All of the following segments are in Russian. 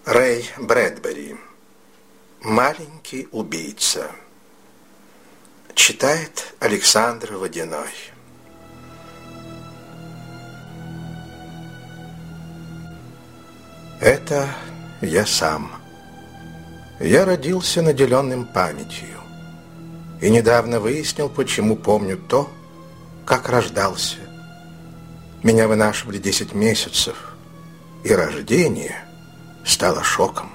Рэй Брэдбери. «Маленький убийца». Читает Александр Водяной. Это я сам. Я родился наделенным памятью. И недавно выяснил, почему помню то, как рождался. Меня вынашивали 10 месяцев, и рождение стало шоком.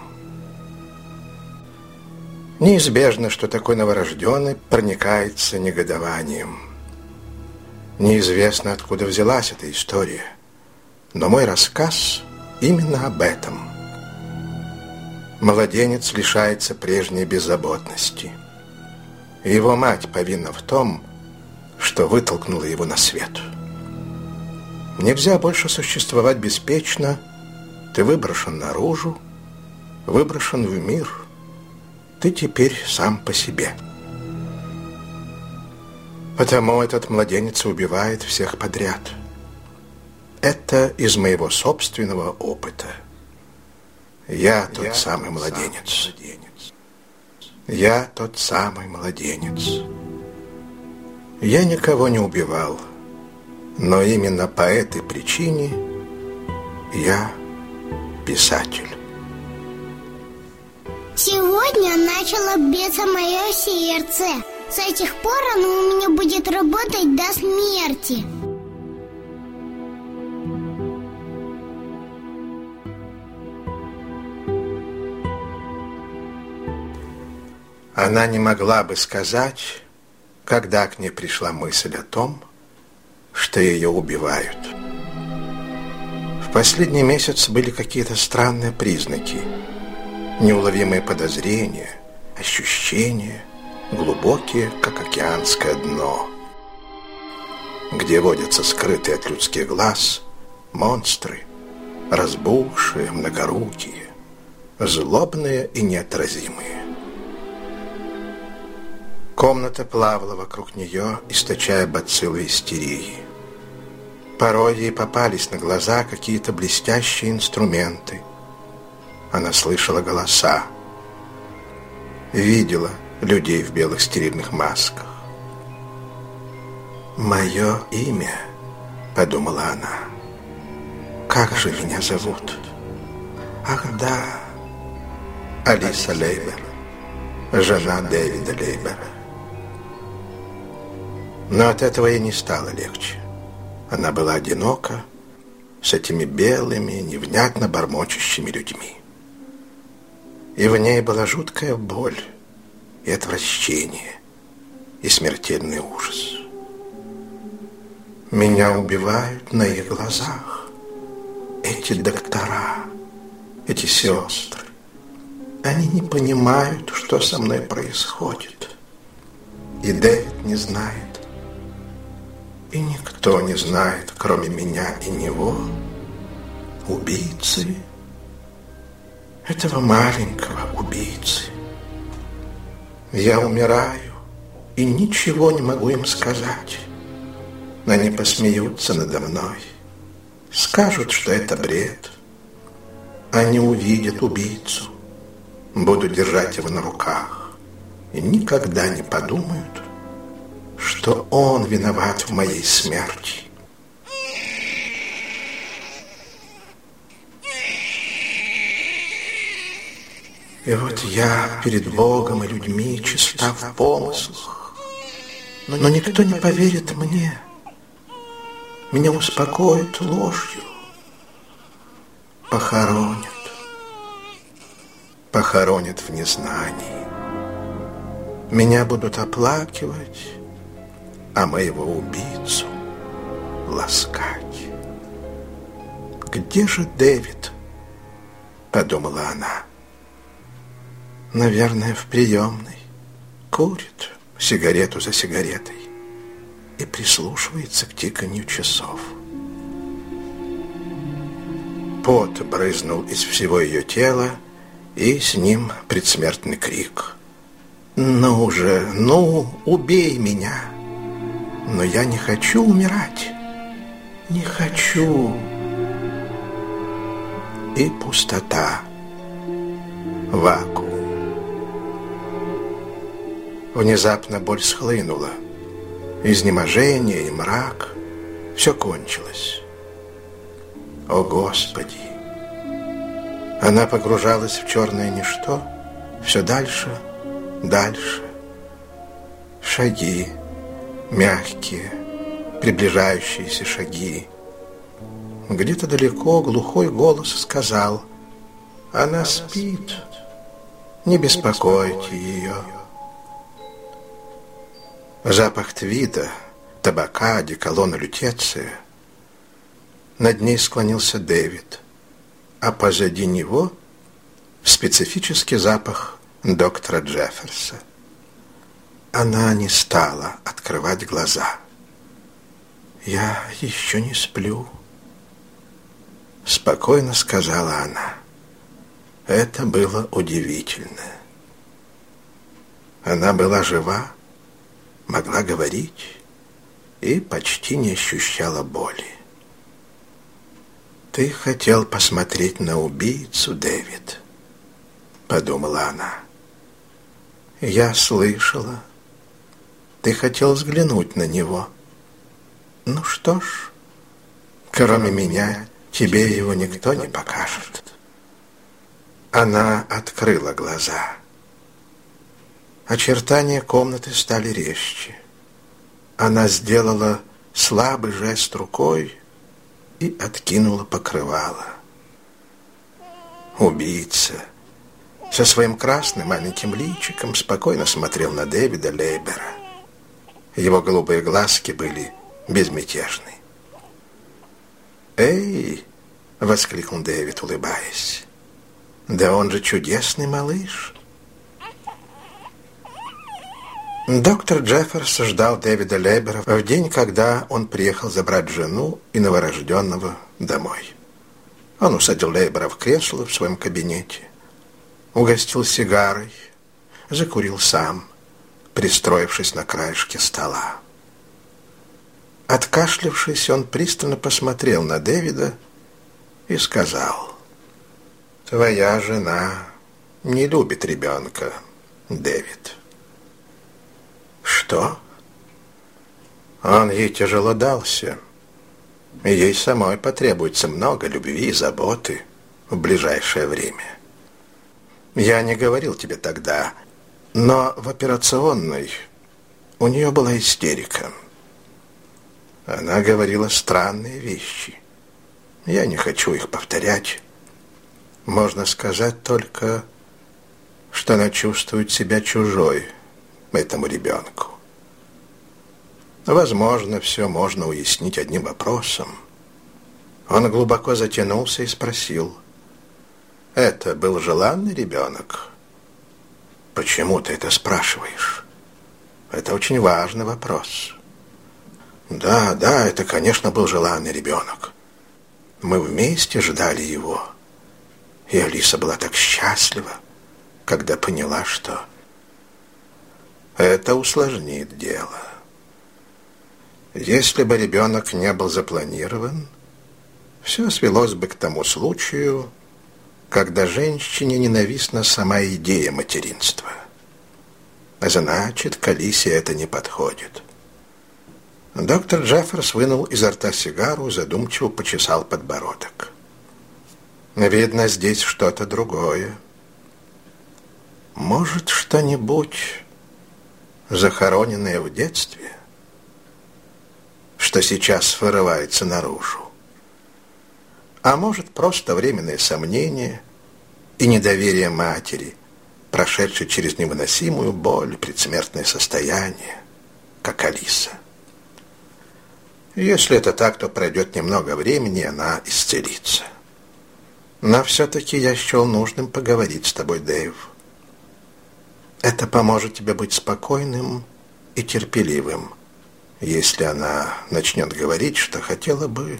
Неизбежно, что такой новорожденный проникается негодованием. Неизвестно, откуда взялась эта история, но мой рассказ именно об этом. Младенец лишается прежней беззаботности. Его мать повинна в том, что вытолкнула его на свет. Нельзя больше существовать беспечно. Ты выброшен наружу, выброшен в мир. Ты теперь сам по себе. Потому этот младенец убивает всех подряд. Это из моего собственного опыта. Я тот самый младенец. Я тот самый младенец. Я никого не убивал, но именно по этой причине я писатель. Сегодня начало биться мое сердце. С этих пор оно у меня будет работать до смерти. Она не могла бы сказать, когда к ней пришла мысль о том, что ее убивают. В последний месяц были какие-то странные признаки, неуловимые подозрения, ощущения, глубокие, как океанское дно, где водятся скрытые от людских глаз монстры, разбухшие, многорукие, злобные и неотразимые. Комната плавала вокруг нее, источая бациллы истерии. Порой ей попались на глаза какие-то блестящие инструменты. Она слышала голоса, видела людей в белых стерильных масках. «Мое имя», — подумала она. «Как же меня зовут? Ах, да, Алиса Лейбер, жена Дэвида Лейбера». Но от этого ей не стало легче. Она была одинока с этими белыми, невнятно бормочущими людьми. И в ней была жуткая боль, и отвращение, и смертельный ужас. Меня убивают на их глазах. Эти доктора, эти сестры, они не понимают, что со мной происходит. И Дэвид не знает. И никто не знает, кроме меня и него, убийцы, этого маленького убийцы. Я умираю и ничего не могу им сказать. Они посмеются надо мной, скажут, что это бред. Они увидят убийцу, будут держать его на руках и никогда не подумают, что он виноват в моей смерти. И вот я перед Богом и людьми чиста в помыслах, но никто не поверит мне. Меня успокоят ложью, похоронят в незнании. Меня будут оплакивать, а моего убийцу ласкать. «Где же Дэвид?» — подумала она. «Наверное, в приемной. Курит сигарету за сигаретой и прислушивается к тиканью часов». Пот брызнул из всего ее тела, и с ним предсмертный крик. «Ну же, ну, убей меня!» Но я не хочу умирать. Не хочу. И пустота вакуум. Внезапно боль схлынула. Изнеможение и мрак. Все кончилось. О, Господи! Она погружалась в черное ничто, все дальше, дальше. Шаги, мягкие, приближающиеся шаги. Где-то далеко глухой голос сказал: «Она спит, не беспокойте ее». Запах твида, табака, одеколона, лютеция. Над ней склонился Дэвид, а позади него специфический запах доктора Джефферса. Она не стала открывать глаза. «Я еще не сплю», — спокойно сказала она. Это было удивительно. Она была жива, могла говорить и почти не ощущала боли. «Ты хотел посмотреть на убийцу, Дэвид», — подумала она. «Я слышала. Ты хотел взглянуть на него. Ну что ж, кроме меня тебе его никто не покажет». Она открыла глаза. Очертания комнаты стали резче. Она сделала слабый жест рукой и откинула покрывало. Убийца со своим красным маленьким личиком спокойно смотрел на Дэвида Лейбера. Его голубые глазки были безмятежны. «Эй!» — воскликнул Дэвид, улыбаясь. «Да он же чудесный малыш!» Доктор Джефферс ждал Дэвида Лейбера в день, когда он приехал забрать жену и новорожденного домой. Он усадил Лейбера в кресло в своем кабинете, угостил сигарой, закурил сам, пристроившись на краешке стола. Откашлявшись, он пристально посмотрел на Дэвида и сказал: «Твоя жена не любит ребенка, Дэвид». «Что?» «Он ей тяжело дался. Ей самой потребуется много любви и заботы в ближайшее время. Я не говорил тебе тогда, но в операционной у нее была истерика. Она говорила странные вещи. Я не хочу их повторять. Можно сказать только, что она чувствует себя чужой этому ребенку. Возможно, все можно уяснить одним вопросом». Он глубоко затянулся и спросил: «Это был желанный ребенок?» «Почему ты это спрашиваешь? Это очень важный вопрос». Да, это, конечно, был желанный ребенок. Мы вместе ждали его. И Алиса была так счастлива, когда поняла, что это усложнит дело. Если бы ребенок не был запланирован, все свелось бы к тому случаю, когда женщине ненавистна сама идея материнства. Значит, к Алисе это не подходит. Доктор Джефферс вынул изо рта сигару, задумчиво почесал подбородок. «Видно, здесь что-то другое. Может, что-нибудь захороненное в детстве, что сейчас вырывается наружу. А может, просто временное сомнение и недоверие матери, прошедшей через невыносимую боль, предсмертное состояние, как Алиса. Если это так, то пройдет немного времени, и она исцелится. Но все-таки я счел нужным поговорить с тобой, Дэйв. Это поможет тебе быть спокойным и терпеливым, если она начнет говорить, что хотела бы,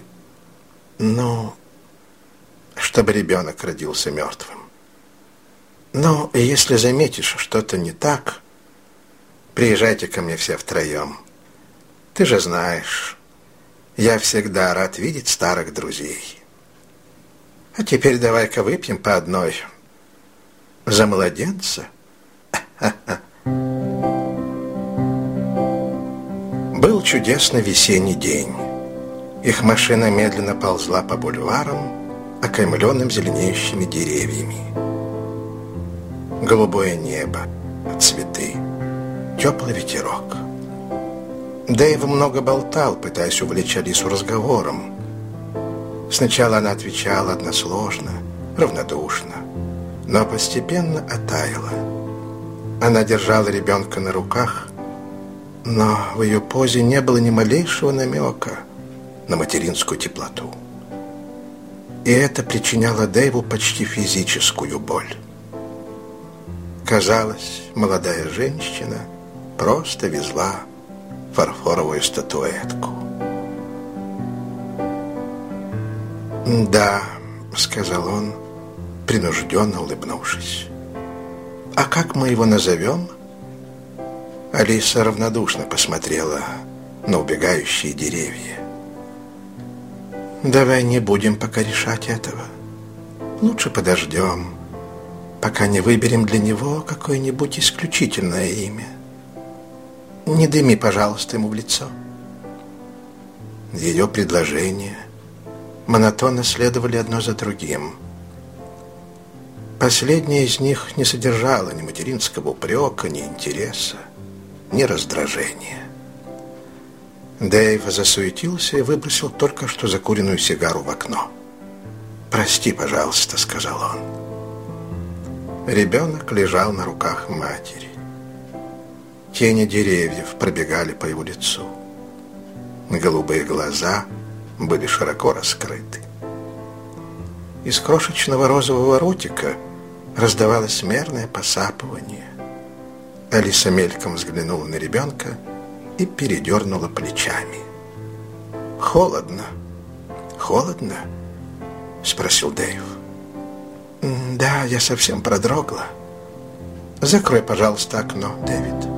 чтобы ребенок родился мертвым. Но если заметишь что-то не так, приезжайте ко мне все втроем. Ты же знаешь, я всегда рад видеть старых друзей. А теперь давай-ка выпьем по одной. За младенца? Был чудесный весенний день. Их машина медленно ползла по бульварам, окаймленным зеленеющими деревьями. Голубое небо, цветы, теплый ветерок. Дэйв много болтал, пытаясь увлечь Алису разговором. Сначала она отвечала односложно, равнодушно, но постепенно оттаяла. Она держала ребенка на руках, но в ее позе не было ни малейшего намека на материнскую теплоту. И это причиняло Дэйву почти физическую боль. Казалось, молодая женщина просто везла фарфоровую статуэтку. «Да», — сказал он, принужденно улыбнувшись. «А как мы его назовем?» Алиса равнодушно посмотрела на убегающие деревья. «Давай не будем пока решать этого. Лучше подождем, пока не выберем для него какое-нибудь исключительное имя. Не дыми, пожалуйста, ему в лицо». Ее предложения монотонно следовали одно за другим. Последнее из них не содержало ни материнского упрека, ни интереса, ни раздражения. Дэйв засуетился и выбросил только что закуренную сигару в окно. «Прости, пожалуйста», — сказал он. Ребенок лежал на руках матери. Тени деревьев пробегали по его лицу. Голубые глаза были широко раскрыты. Из крошечного розового ротика раздавалось мерное посапывание. Алиса мельком взглянула на ребенка и передернула плечами. «Холодно. Холодно?» — спросил Дэйв. «Да, я совсем продрогла. Закрой, пожалуйста, окно, Дэвид».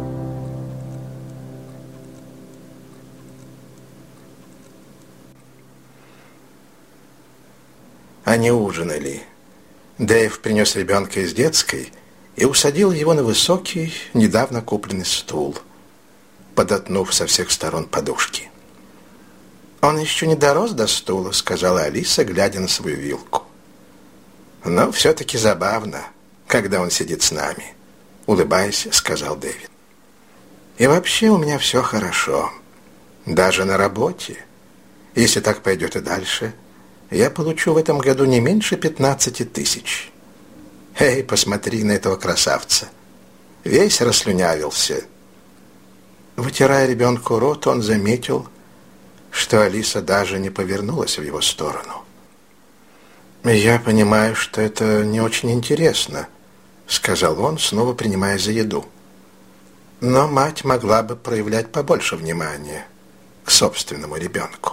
Они ужинали. Дэйв принес ребенка из детской и усадил его на высокий, недавно купленный стул, подотнув со всех сторон подушки. «Он еще не дорос до стула», — сказала Алиса, глядя на свою вилку. «Но все-таки забавно, когда он сидит с нами», — улыбаясь, сказал Дэвид. «И вообще у меня все хорошо, даже на работе. Если так пойдет и дальше, я получу в этом году не меньше 15 тысяч. Эй, посмотри на этого красавца. Весь расслюнявился». Вытирая ребенку рот, он заметил, что Алиса даже не повернулась в его сторону. «Я понимаю, что это не очень интересно», — сказал он, снова принимаясь за еду. «Но мать могла бы проявлять побольше внимания к собственному ребенку».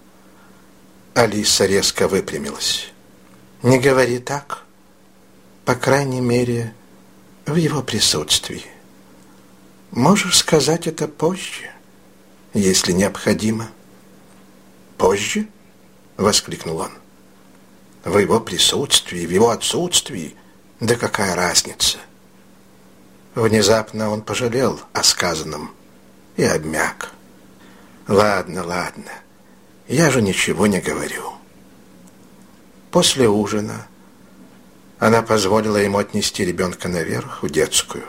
Алиса резко выпрямилась. «Не говори так. По крайней мере, в его присутствии. Можешь сказать это позже, если необходимо». «Позже?» — воскликнул он. «В его присутствии, в его отсутствии? Да какая разница?» Внезапно он пожалел о сказанном и обмяк. «Ладно, ладно. Я же ничего не говорю». После ужина она позволила ему отнести ребенка наверх, в детскую.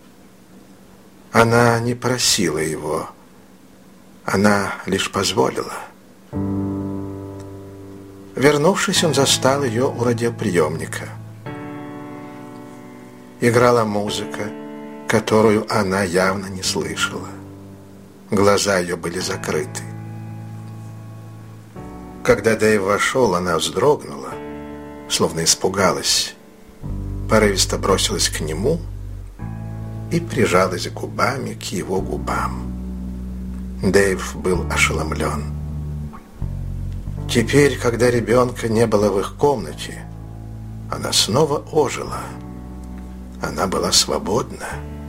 Она не просила его, она лишь позволила. Вернувшись, он застал ее у радиоприемника. Играла музыка, которую она явно не слышала. Глаза ее были закрыты. Когда Дэйв вошел, она вздрогнула, словно испугалась, порывисто бросилась к нему и прижалась губами к его губам. Дэйв был ошеломлен. Теперь, когда ребенка не было в их комнате, она снова ожила. Она была свободна.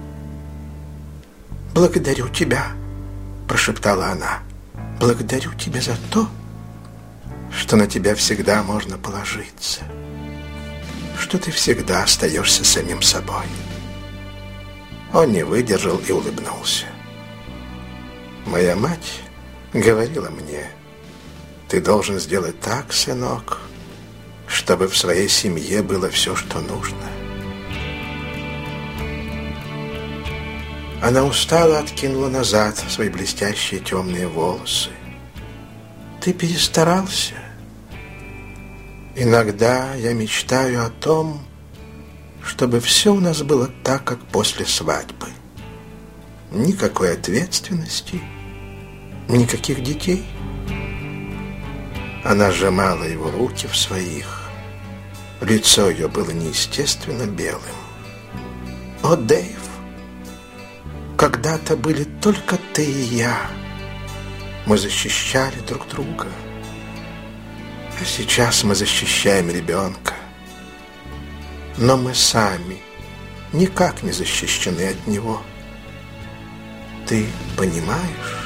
«Благодарю тебя», — прошептала она. «Благодарю тебя за то, что на тебя всегда можно положиться, что что ты всегда остаешься самим собой». Он не выдержал и улыбнулся. «Моя мать говорила мне: ты должен сделать так, сынок, чтобы в своей семье было все, что нужно». Она устало откинула назад свои блестящие темные волосы. «Ты перестарался. Иногда я мечтаю о том, чтобы все у нас было так, как после свадьбы. Никакой ответственности, никаких детей». Она сжимала его руки в своих. Лицо ее было неестественно белым. «О, Дэйв, когда-то были только ты и я. Мы защищали друг друга. А сейчас мы защищаем ребенка. Но мы сами никак не защищены от него. Ты понимаешь?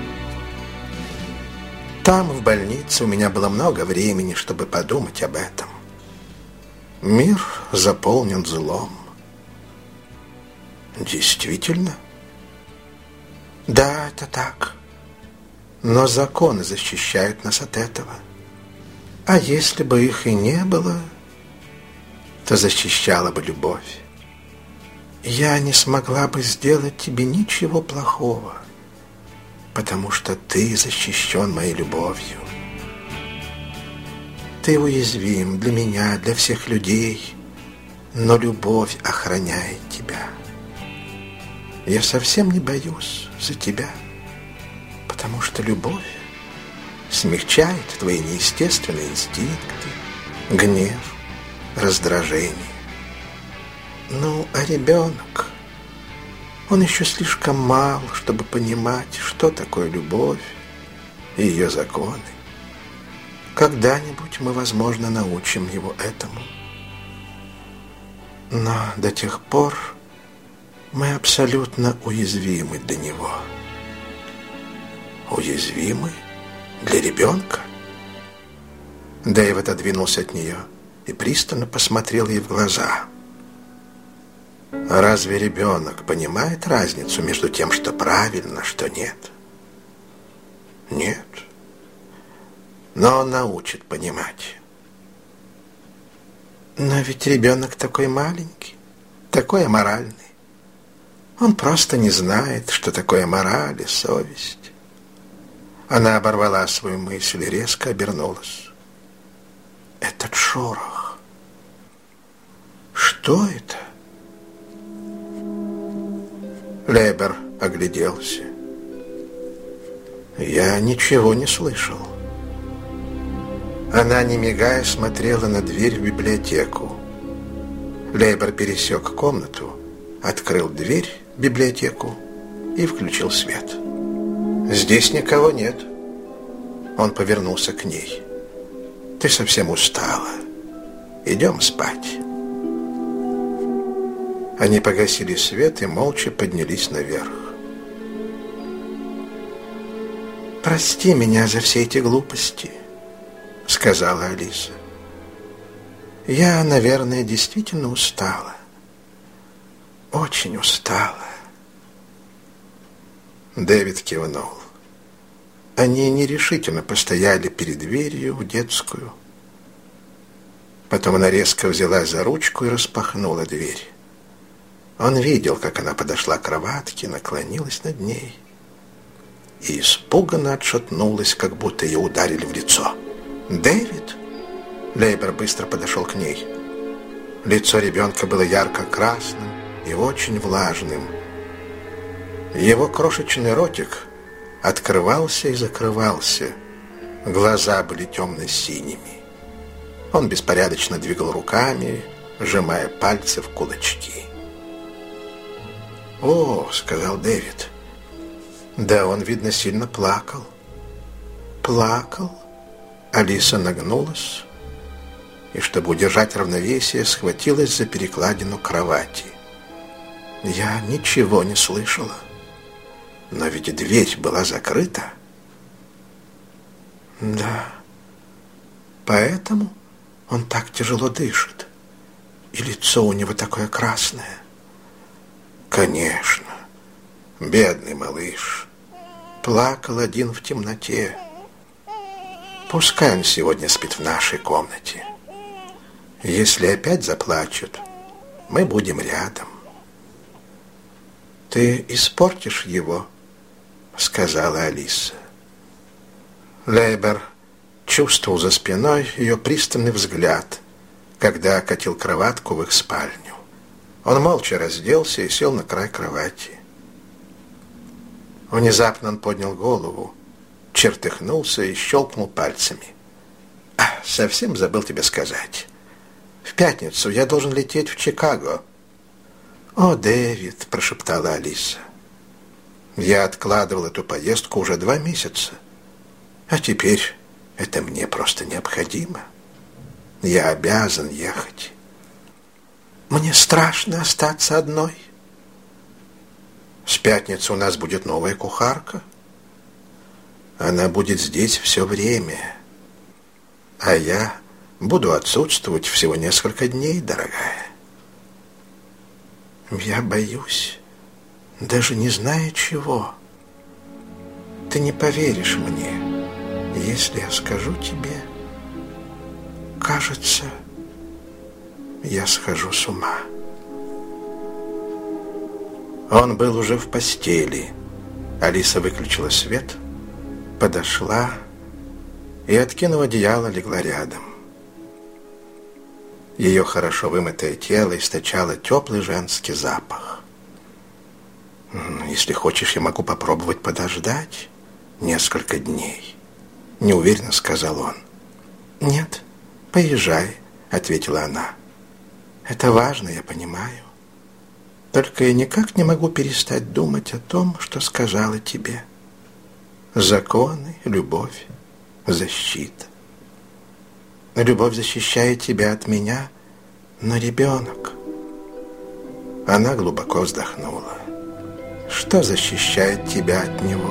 Там, в больнице, у меня было много времени, чтобы подумать об этом. Мир заполнен злом». «Действительно?» «Да, это так. Но законы защищают нас от этого. А если бы их и не было, то защищала бы любовь. Я не смогла бы сделать тебе ничего плохого, потому что ты защищен моей любовью. Ты уязвим для меня, для всех людей, но любовь охраняет тебя. Я совсем не боюсь за тебя, потому что любовь смягчает твои неестественные инстинкты, гнев, раздражение. Ну, а ребенок, он еще слишком мал, чтобы понимать, что такое любовь и ее законы. Когда-нибудь мы, возможно, научим его этому. Но до тех пор мы абсолютно уязвимы для него». «Уязвимы? Для ребенка?» Дэйв отодвинулся от нее и пристально посмотрел ей в глаза. «Разве ребенок понимает разницу между тем, что правильно, что нет?» «Нет. Но он научит понимать». «Но ведь ребенок такой маленький, такой аморальный. Он просто не знает, что такое мораль и совесть». Она оборвала свою мысль и резко обернулась. «Этот шорох. Что это?» Лейбер огляделся. «Я ничего не слышал». Она, не мигая, смотрела на дверь в библиотеку. Лейбер пересек комнату, открыл дверь в библиотеку и включил свет. «Здесь никого нет». Он повернулся к ней. «Ты совсем устала. Идем спать». Они погасили свет и молча поднялись наверх. «Прости меня за все эти глупости», — сказала Алиса. «Я, наверное, действительно устала. Очень устала». Дэвид кивнул. Они нерешительно постояли перед дверью в детскую. Потом она резко взялась за ручку и распахнула дверь. Он видел, как она подошла к кроватке, наклонилась над ней и испуганно отшатнулась, как будто ее ударили в лицо. «Дэвид?» Лейбер быстро подошел к ней. Лицо ребенка было ярко-красным и очень влажным. Его крошечный ротик открывался и закрывался. Глаза были темно-синими. Он беспорядочно двигал руками, сжимая пальцы в кулачки. «О», — сказал Дэвид. «Да, он, видно, сильно плакал». «Плакал?» Алиса нагнулась и, чтобы удержать равновесие, схватилась за перекладину кровати. «Я ничего не слышала. Но ведь дверь была закрыта». «Да, поэтому он так тяжело дышит. И лицо у него такое красное. Конечно, бедный малыш. Плакал один в темноте. Пускай он сегодня спит в нашей комнате. Если опять заплачут, мы будем рядом. Ты испортишь его, сказала Алиса. Лейбер чувствовал за спиной ее пристальный взгляд, когда окатил кроватку в их спальню. Он молча разделся и сел на край кровати. Внезапно он поднял голову, чертыхнулся и щелкнул пальцами. Совсем забыл тебе сказать. В пятницу я должен лететь в Чикаго. О, Дэвид, прошептала Алиса. Я откладывал эту поездку уже 2 месяца. А теперь это мне просто необходимо. Я обязан ехать. Мне страшно остаться одной. С пятницы у нас будет новая кухарка. Она будет здесь все время. А я буду отсутствовать всего несколько дней, дорогая. Я боюсь, даже не зная чего. Ты не поверишь мне, если я скажу тебе, кажется, я схожу с ума. Он был уже в постели. Алиса выключила свет, подошла и, откинув одеяло, легла рядом. Ее хорошо вымытое тело источало теплый женский запах. Если хочешь, я могу попробовать подождать несколько дней, неуверенно сказал он. Нет, поезжай, ответила она. Это важно, я понимаю. Только я никак не могу перестать думать о том, что сказала тебе. Законы, любовь, защита. Любовь защищает тебя от меня, но ребенок... Она глубоко вздохнула. Что защищает тебя от него?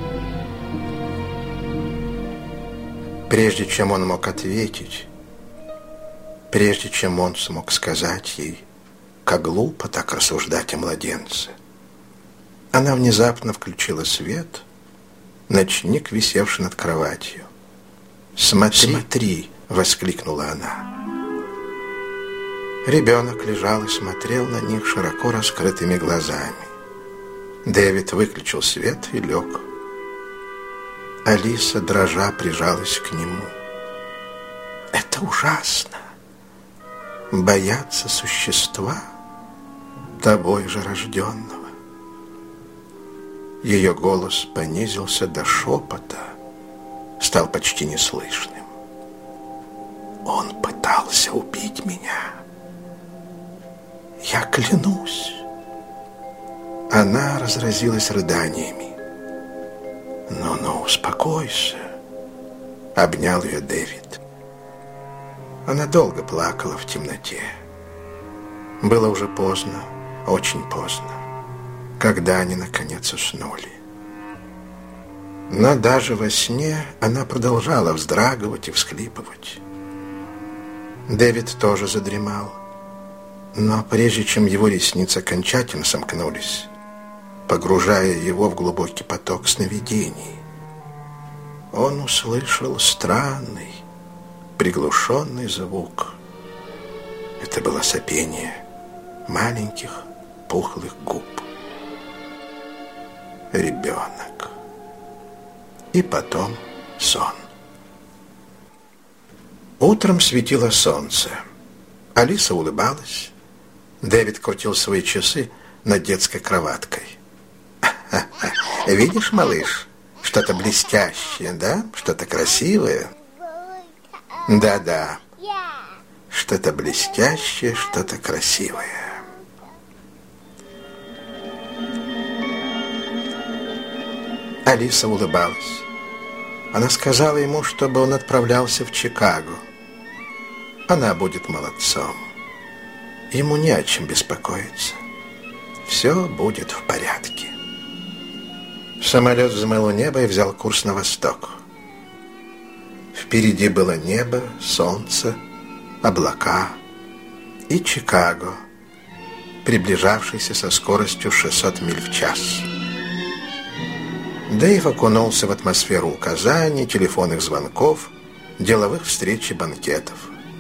Прежде чем он мог ответить, прежде чем он смог сказать ей, как глупо так рассуждать о младенце, она внезапно включила свет, ночник, висевший над кроватью. «Смотри!» — воскликнула она. Ребенок лежал и смотрел на них широко раскрытыми глазами. Дэвид выключил свет и лег. Алиса, дрожа, прижалась к нему. «Это ужасно! Бояться существа, тобой же рожденного». Ее голос понизился до шепота, стал почти неслышным. «Он пытался убить меня. Я клянусь». Она разразилась рыданиями. «Ну, успокойся», — обнял ее Дэвид. Она долго плакала в темноте. Было уже поздно, очень поздно, когда они наконец уснули. Но даже во сне она продолжала вздрагивать и всхлипывать. Дэвид тоже задремал, но прежде чем его ресницы окончательно сомкнулись, погружая его в глубокий поток сновидений, он услышал странный, приглушенный звук. Это было сопение маленьких пухлых губ. Ребенок. И потом сон. Утром светило солнце. Алиса улыбалась. Дэвид крутил свои часы над детской кроваткой. «Видишь, малыш, что-то блестящее, да? Что-то красивое?» «Да-да, что-то блестящее, что-то красивое». Алиса улыбалась. Она сказала ему, чтобы он отправлялся в Чикаго. Она будет молодцом. Ему не о чем беспокоиться. Все будет в порядке. Самолет взмыл у неба и взял курс на восток. Впереди было небо, солнце, облака и Чикаго, приближавшийся со скоростью 600 миль в час. Дэйв окунулся в атмосферу указаний, телефонных звонков, деловых встреч и банкетов.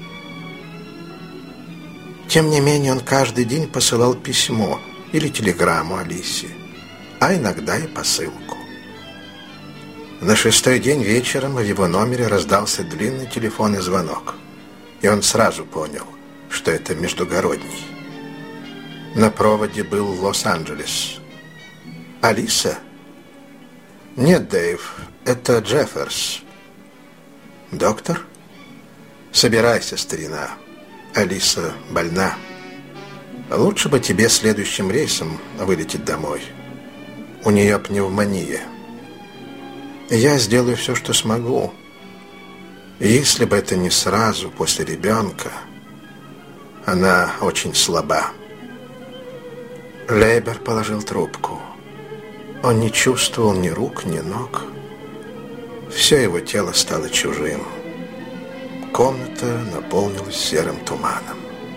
Тем не менее, он каждый день посылал письмо или телеграмму Алисе, а иногда и посылку. На 6-й день вечером в его номере раздался длинный телефонный звонок, и он сразу понял, что это междугородний. На проводе был Лос-Анджелес. «Алиса?» «Нет, Дэйв, это Джефферс». «Доктор?» «Собирайся, старина. Алиса больна. Лучше бы тебе следующим рейсом вылететь домой. У нее пневмония. Я сделаю все, что смогу. Если бы это не сразу, после ребенка. Она очень слаба». Лейбер положил трубку. Он не чувствовал ни рук, ни ног. Все его тело стало чужим. Комната наполнилась серым туманом.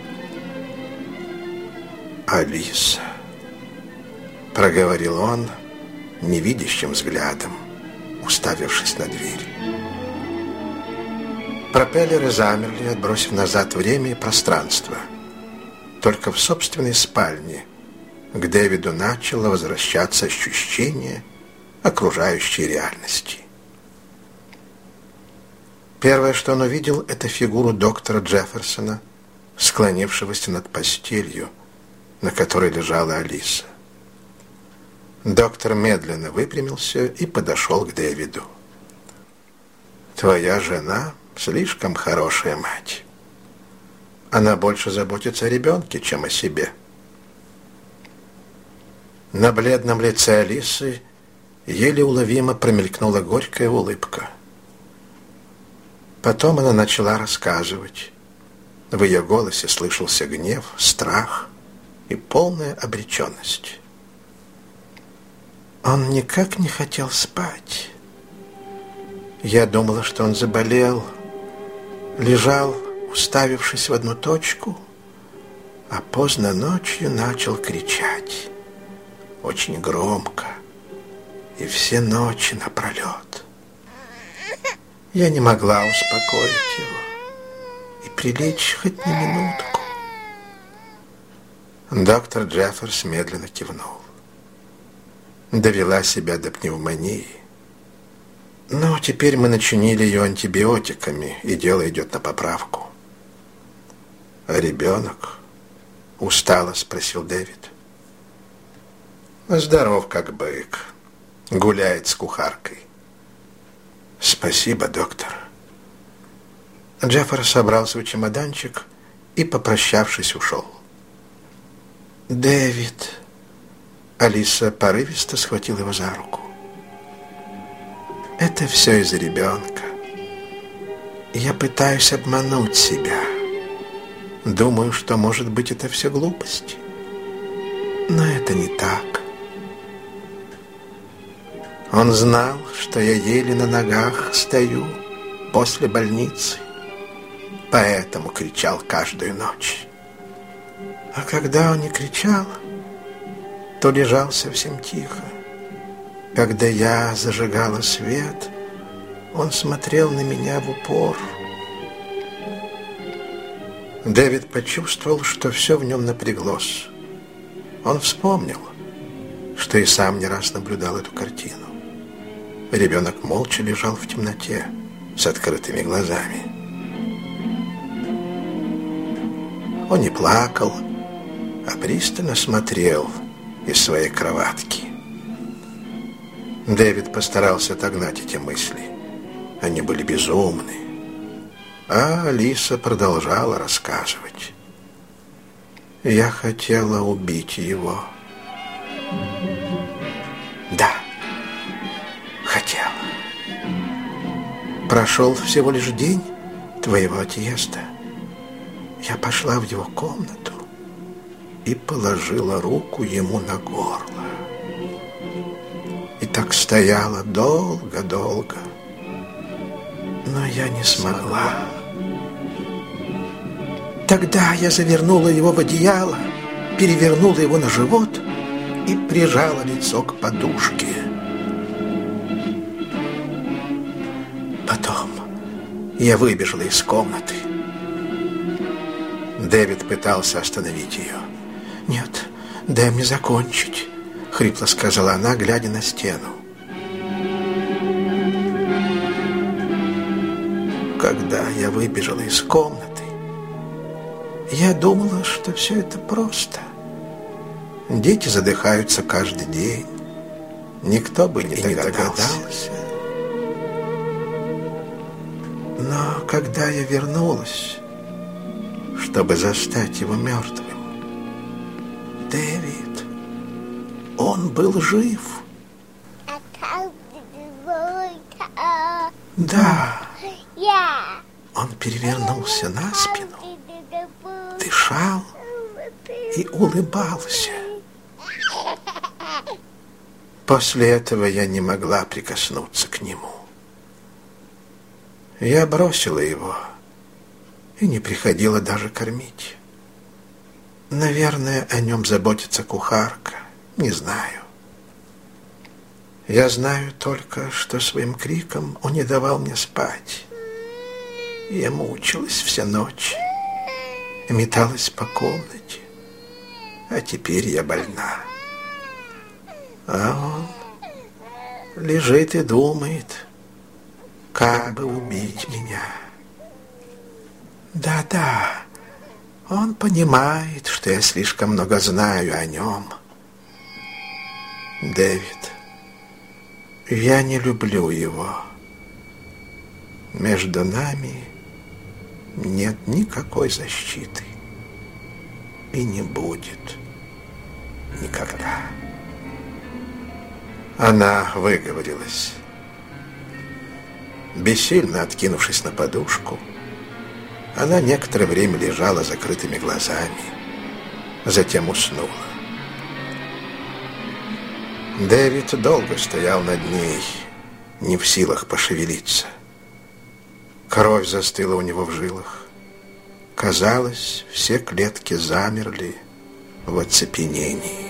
«Алиса», — проговорил он невидящим взглядом, уставившись на дверь. Пропеллеры замерли, отбросив назад время и пространство. Только в собственной спальне к Дэвиду начало возвращаться ощущение окружающей реальности. Первое, что он увидел, это фигуру доктора Джефферсона, склонившегося над постелью, на которой лежала Алиса. Доктор медленно выпрямился и подошел к Дэвиду. «Твоя жена слишком хорошая мать. Она больше заботится о ребенке, чем о себе». На бледном лице Алисы еле уловимо промелькнула горькая улыбка. Потом она начала рассказывать. В ее голосе слышался гнев, страх и полная обреченность. Он никак не хотел спать. Я думала, что он заболел, лежал, уставившись в одну точку, а поздно ночью начал кричать. Очень громко и все ночи напролет. Я не могла успокоить его и прилечь хоть на минутку. Доктор Джефферс медленно кивнул. Довела себя до пневмонии. Но теперь мы начинили ее антибиотиками, и дело идет на поправку. «А ребенок?» — устало спросил Дэвид. «Здоров, как бык. Гуляет с кухаркой». «Спасибо, доктор». Джефферс собрал свой чемоданчик и, попрощавшись, ушел. «Дэвид...» Алиса порывисто схватила его за руку. «Это все из-за ребенка. Я пытаюсь обмануть себя. Думаю, что, может быть, это все глупости. Но это не так. Он знал, что я еле на ногах стою после больницы, поэтому кричал каждую ночь. А когда он не кричал, то лежал совсем тихо. Когда я зажигала свет, он смотрел на меня в упор». Дэвид почувствовал, что все в нем напряглось. Он вспомнил, что и сам не раз наблюдал эту картину. Ребенок молча лежал в темноте с открытыми глазами. Он не плакал, а пристально смотрел из своей кроватки. Дэвид постарался отогнать эти мысли. Они были безумны. А Алиса продолжала рассказывать. «Я хотела убить его». «Да, хотела. Прошел всего лишь день твоего отъезда. Я пошла в его комнату и положила руку ему на горло. И так стояла долго-долго. Но я не смогла. Тогда я завернула его в одеяло, перевернула его на живот и прижала лицо к подушке. Потом я выбежала из комнаты. Дэвид пытался остановить ее. «Нет, дай мне закончить», — хрипло сказала она, глядя на стену. Когда я выбежала из комнаты, я думала, что все это просто. Дети задыхаются каждый день. Никто бы не догадался. Но когда я вернулась, чтобы застать его мертвым, Дэвид, он был жив. Да. Он перевернулся на спину, дышал и улыбался. После этого я не могла прикоснуться к нему. Я бросила его и не приходила даже кормить. Наверное, о нем заботится кухарка, не знаю. Я знаю только, что своим криком он не давал мне спать. Я мучилась всю ночь, металась по комнате, а теперь я больна. А он лежит и думает, как бы убить меня. Да-да, он понимает, что я слишком много знаю о нем. Дэвид, я не люблю его. Между нами нет никакой защиты. И не будет никогда. Она выговорилась. Бессильно откинувшись на подушку, она некоторое время лежала закрытыми глазами, затем уснула. Дэвид долго стоял над ней, не в силах пошевелиться. Кровь застыла у него в жилах. Казалось, все клетки замерли в оцепенении.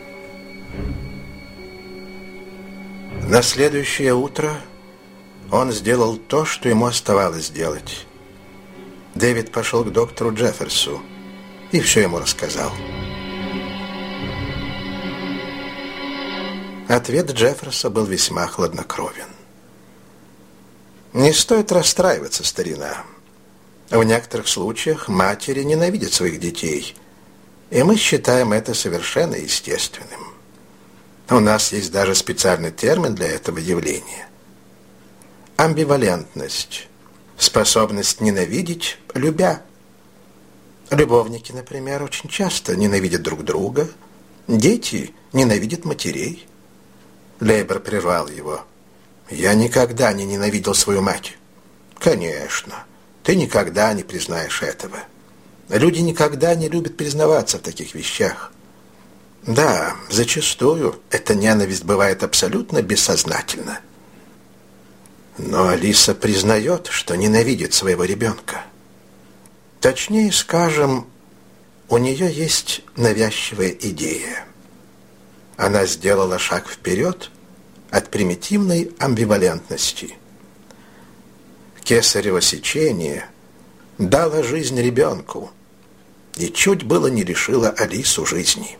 На следующее утро он сделал то, что ему оставалось делать. Дэвид пошел к доктору Джефферсу и все ему рассказал. Ответ Джефферса был весьма хладнокровен. Не стоит расстраиваться, старина. В некоторых случаях матери ненавидят своих детей, и мы считаем это совершенно естественным. У нас есть даже специальный термин для этого явления. Амбивалентность. Способность ненавидеть, любя. Любовники, например, очень часто ненавидят друг друга. Дети ненавидят матерей. Лейбер прервал его. «Я никогда не ненавидел свою мать». «Конечно, ты никогда не признаешь этого. Люди никогда не любят признаваться в таких вещах. Да, зачастую эта ненависть бывает абсолютно бессознательна. Но Алиса признает, что ненавидит своего ребенка. Точнее скажем, у нее есть навязчивая идея. Она сделала шаг вперед от примитивной амбивалентности. Кесарево сечение дало жизнь ребенку и чуть было не лишило Алису жизни.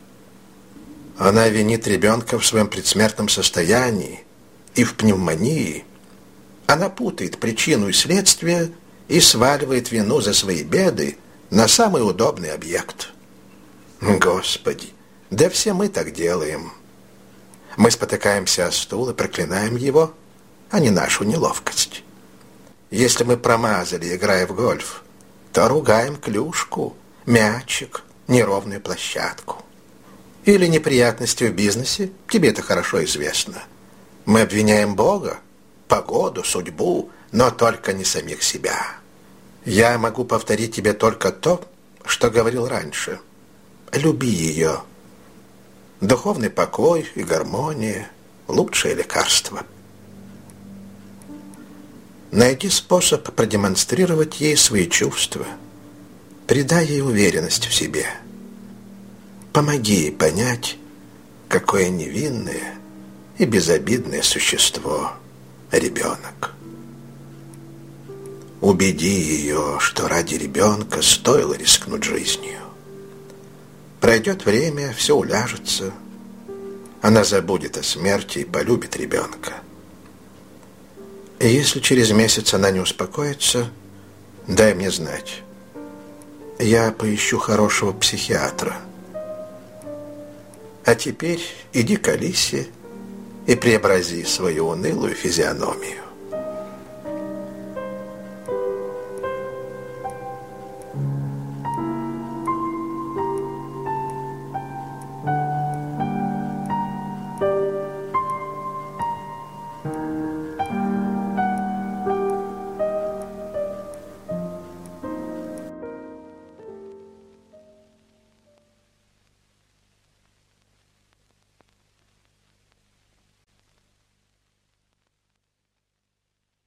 Она винит ребенка в своем предсмертном состоянии и в пневмонии. Она путает причину и следствие и сваливает вину за свои беды на самый удобный объект. Господи, да все мы так делаем. Мы спотыкаемся о стул и проклинаем его, а не нашу неловкость. Если мы промазали, играя в гольф, то ругаем клюшку, мячик, неровную площадку. Или неприятности в бизнесе, тебе это хорошо известно. Мы обвиняем Бога, погоду, судьбу, но только не самих себя. Я могу повторить тебе только то, что говорил раньше. Люби ее. Духовный покой и гармония – лучшее лекарство. Найди способ продемонстрировать ей свои чувства. Придай ей уверенность в себе. Помоги ей понять, какое невинное и безобидное существо ребенок. Убеди ее, что ради ребенка стоило рискнуть жизнью. Пройдет время, все уляжется. Она забудет о смерти и полюбит ребенка. И если через месяц она не успокоится, дай мне знать. Я поищу хорошего психиатра. А теперь иди к Алисе и преобрази свою унылую физиономию.